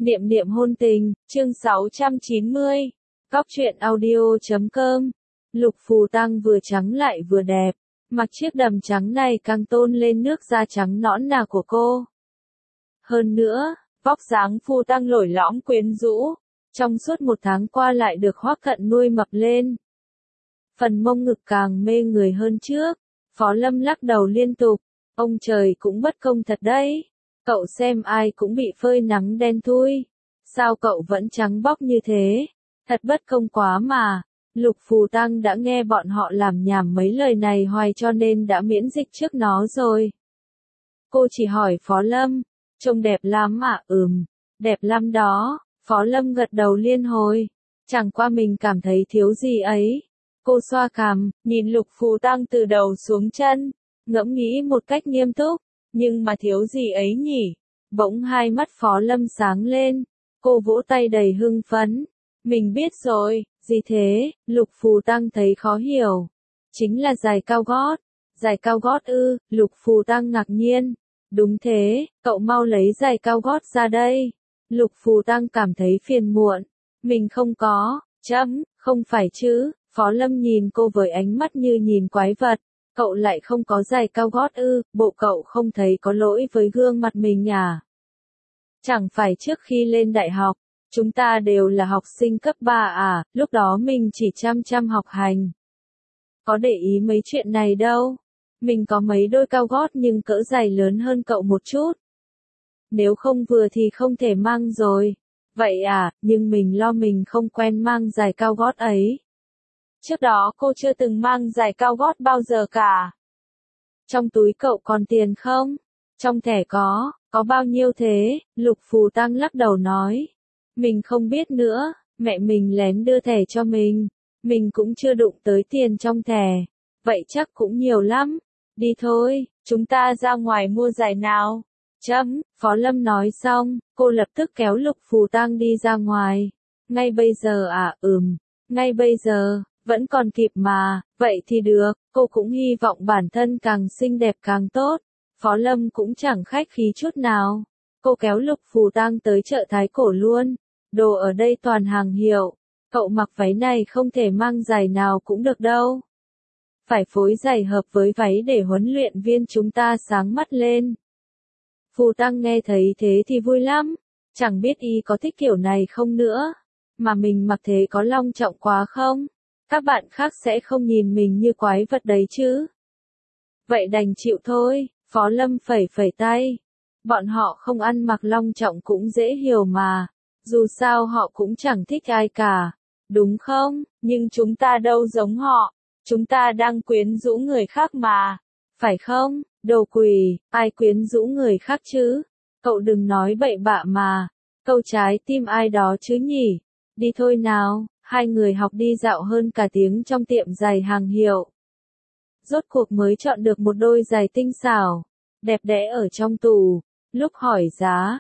Niệm niệm hôn tình, chương 690. Góc truyện audio.com. Lục Phù Tăng vừa trắng lại vừa đẹp, mặc chiếc đầm trắng này càng tôn lên nước da trắng nõn nà của cô. Hơn nữa, vóc dáng Phù Tăng lồi lõm quyến rũ, trong suốt một tháng qua lại được Hoắc Cận nuôi mập lên. Phần mông ngực càng mê người hơn trước. Phó Lâm lắc đầu liên tục, ông trời cũng bất công thật đấy. Cậu xem ai cũng bị phơi nắng đen thui. Sao cậu vẫn trắng bóc như thế? Thật bất công quá mà. Lục Phù Tăng đã nghe bọn họ làm nhảm mấy lời này hoài cho nên đã miễn dịch trước nó rồi. Cô chỉ hỏi Phó Lâm, trông đẹp lắm à? Đẹp lắm đó. Phó Lâm gật đầu liên hồi. Chẳng qua mình cảm thấy thiếu gì ấy. Cô xoa cằm, nhìn Lục Phù Tăng từ đầu xuống chân, ngẫm nghĩ một cách nghiêm túc. Nhưng mà thiếu gì ấy nhỉ? Bỗng hai mắt Phó Lâm sáng lên. Cô vỗ tay đầy hưng phấn. Mình biết rồi, gì thế? Lục Phù Tăng thấy khó hiểu. Chính là giày cao gót. Giày cao gót ư? Lục Phù Tăng ngạc nhiên. Đúng thế, cậu mau lấy giày cao gót ra đây. Lục Phù Tăng cảm thấy phiền muộn. Mình không có, không phải chứ? Phó Lâm nhìn cô với ánh mắt như nhìn quái vật. Cậu lại không có giày cao gót ư? Bộ cậu không thấy có lỗi với gương mặt mình à? Chẳng phải trước khi lên đại học, chúng ta đều là học sinh cấp 3 à? Lúc đó mình chỉ chăm học hành. Có để ý mấy chuyện này đâu. Mình có mấy đôi cao gót nhưng cỡ giày lớn hơn cậu một chút. Nếu không vừa thì không thể mang rồi. Vậy à, nhưng mình lo mình không quen mang giày cao gót ấy. Trước đó cô chưa từng mang giày cao gót bao giờ cả. Trong túi cậu còn tiền không? Trong thẻ có bao nhiêu thế? Lục Phù Tăng lắc đầu nói. Mình không biết nữa, mẹ mình lén đưa thẻ cho mình cũng chưa đụng tới tiền trong thẻ. Vậy chắc cũng nhiều lắm. Đi thôi, chúng ta ra ngoài mua giày nào. Phó Lâm nói xong, cô lập tức kéo Lục Phù Tăng đi ra ngoài. Ngay bây giờ à? Ngay bây giờ. Vẫn còn kịp mà, vậy thì được, cô cũng hy vọng bản thân càng xinh đẹp càng tốt. Phó Lâm cũng chẳng khách khí chút nào. Cô kéo Lục Phù Tăng tới chợ Thái Cổ luôn. Đồ ở đây toàn hàng hiệu. Cậu mặc váy này không thể mang giày nào cũng được đâu. Phải phối giày hợp với váy để huấn luyện viên chúng ta sáng mắt lên. Phù Tăng nghe thấy thế thì vui lắm. Chẳng biết y có thích kiểu này không nữa. Mà mình mặc thế có long trọng quá không? Các bạn khác sẽ không nhìn mình như quái vật đấy chứ. Vậy đành chịu thôi, Phó Lâm phẩy tay. Bọn họ không ăn mặc long trọng cũng dễ hiểu mà. Dù sao họ cũng chẳng thích ai cả. Đúng không? Nhưng chúng ta đâu giống họ. Chúng ta đang quyến rũ người khác mà. Phải không? Đồ quỷ, ai quyến rũ người khác chứ? Cậu đừng nói bậy bạ mà. Câu trái tim ai đó chứ nhỉ? Đi thôi nào. Hai người học đi dạo hơn cả tiếng trong tiệm giày hàng hiệu. Rốt cuộc mới chọn được một đôi giày tinh xảo, đẹp đẽ ở trong tủ. Lúc hỏi giá,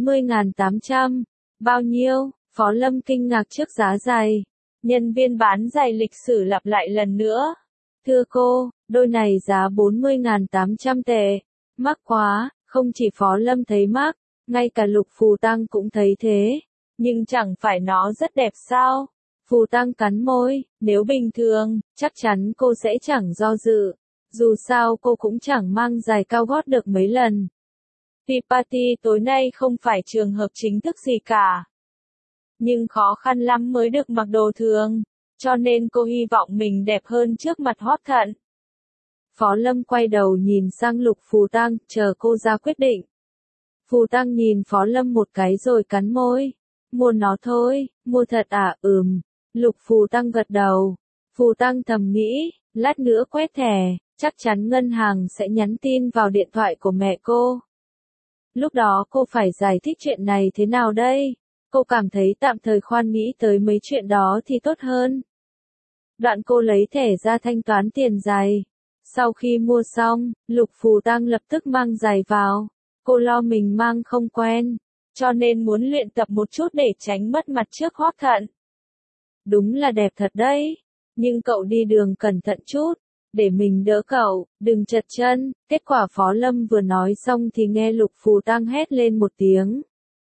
40.800. Bao nhiêu? Phó Lâm kinh ngạc trước giá giày. Nhân viên bán giày lịch sử lặp lại lần nữa. Thưa cô, đôi này giá 40.800 tệ. Mắc quá, không chỉ Phó Lâm thấy mắc, ngay cả Lục Phù Tăng cũng thấy thế. Nhưng chẳng phải nó rất đẹp sao? Phù Tăng cắn môi, nếu bình thường, chắc chắn cô sẽ chẳng do dự. Dù sao cô cũng chẳng mang giày cao gót được mấy lần. Tea party tối nay không phải trường hợp chính thức gì cả. Nhưng khó khăn lắm mới được mặc đồ thường, cho nên cô hy vọng mình đẹp hơn trước mặt Hoắc Thận. Phó Lâm quay đầu nhìn sang Lục Phù Tăng, chờ cô ra quyết định. Phù Tăng nhìn Phó Lâm một cái rồi cắn môi. Mua nó thôi, mua thật à? Lục Phù Tăng gật đầu. Phù Tăng thầm nghĩ, lát nữa quét thẻ, chắc chắn ngân hàng sẽ nhắn tin vào điện thoại của mẹ cô. Lúc đó cô phải giải thích chuyện này thế nào đây? Cô cảm thấy tạm thời khoan nghĩ tới mấy chuyện đó thì tốt hơn. Đoạn cô lấy thẻ ra thanh toán tiền giày. Sau khi mua xong, Lục Phù Tăng lập tức mang giày vào. Cô lo mình mang không quen, cho nên muốn luyện tập một chút để tránh mất mặt trước Hoắc Thận. Đúng là đẹp thật đấy, nhưng cậu đi đường cẩn thận chút, để mình đỡ cậu, đừng trật chân. Kết quả Phó Lâm vừa nói xong thì nghe Lục Phù Tăng hét lên một tiếng.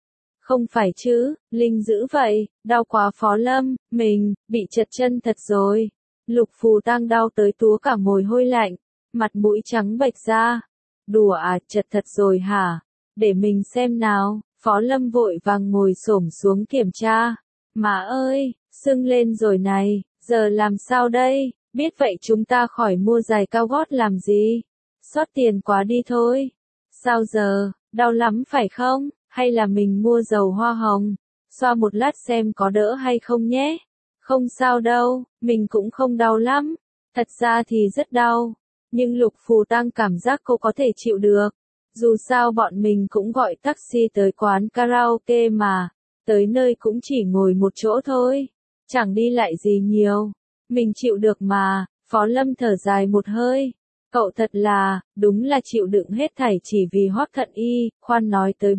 Không phải chứ, Linh dữ vậy, đau quá Phó Lâm, mình, bị trật chân thật rồi. Lục Phù Tăng đau tới túa cả mồ hôi lạnh, mặt mũi trắng bệch ra. Đùa à, trật thật rồi hả? Để mình xem nào, Phó Lâm vội vàng ngồi xổm xuống kiểm tra. Má ơi, sưng lên rồi này, giờ làm sao đây? Biết vậy chúng ta khỏi mua giày cao gót làm gì? Xót tiền quá đi thôi. Sao giờ, đau lắm phải không? Hay là mình mua dầu hoa hồng? Xoa một lát xem có đỡ hay không nhé. Không sao đâu, mình cũng không đau lắm. Thật ra thì rất đau. Nhưng Lục Phù Tăng cảm giác cô có thể chịu được. Dù sao bọn mình cũng gọi taxi tới quán karaoke mà. Tới nơi cũng chỉ ngồi một chỗ thôi. Chẳng đi lại gì nhiều. Mình chịu được mà. Phó Lâm thở dài một hơi. Cậu thật là, đúng là chịu đựng hết thảy chỉ vì Hoắc Thận Y, khoan nói tới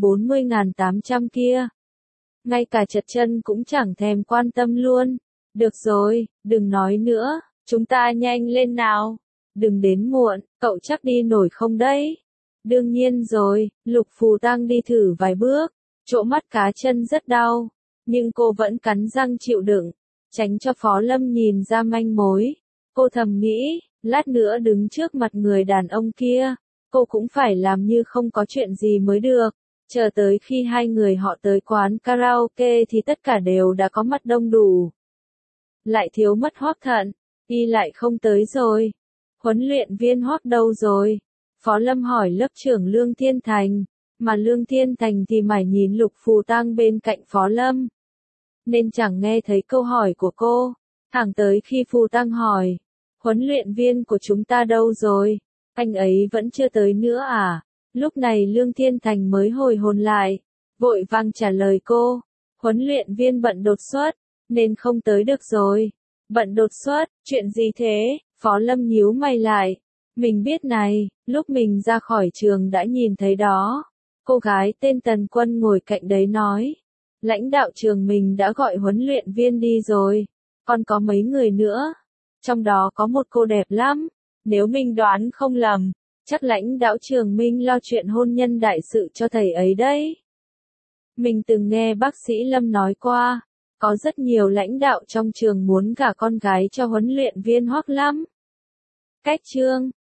40.800 kia. Ngay cả trật chân cũng chẳng thèm quan tâm luôn. Được rồi, đừng nói nữa, chúng ta nhanh lên nào. Đừng đến muộn, cậu chắc đi nổi không đấy? Đương nhiên rồi, Lục Phù Tăng đi thử vài bước, chỗ mắt cá chân rất đau, nhưng cô vẫn cắn răng chịu đựng, tránh cho Phó Lâm nhìn ra manh mối. Cô thầm nghĩ, lát nữa đứng trước mặt người đàn ông kia, cô cũng phải làm như không có chuyện gì mới được. Chờ tới khi hai người họ tới quán karaoke thì tất cả đều đã có mặt đông đủ. Lại thiếu mất Hoắc Thận, Y lại không tới rồi. Huấn luyện viên Hoắc đâu rồi? Phó Lâm hỏi lớp trưởng Lương Thiên Thành, mà Lương Thiên Thành thì mải nhìn Lục Phù Tăng bên cạnh Phó Lâm. Nên chẳng nghe thấy câu hỏi của cô, thẳng tới khi Phù Tăng hỏi, huấn luyện viên của chúng ta đâu rồi? Anh ấy vẫn chưa tới nữa à? Lúc này Lương Thiên Thành mới hồi hồn lại, vội vàng trả lời cô, huấn luyện viên bận đột xuất, nên không tới được rồi. Bận đột xuất, chuyện gì thế? Phó Lâm nhíu mày lại. Mình biết này, lúc mình ra khỏi trường đã nhìn thấy đó. Cô gái tên Tần Quân ngồi cạnh đấy nói. Lãnh đạo trường mình đã gọi huấn luyện viên đi rồi. Còn có mấy người nữa. Trong đó có một cô đẹp lắm. Nếu mình đoán không lầm, chắc lãnh đạo trường mình lo chuyện hôn nhân đại sự cho thầy ấy đấy. Mình từng nghe bác sĩ Lâm nói qua, có rất nhiều lãnh đạo trong trường muốn gả con gái cho huấn luyện viên Hoắc lắm. Cách chương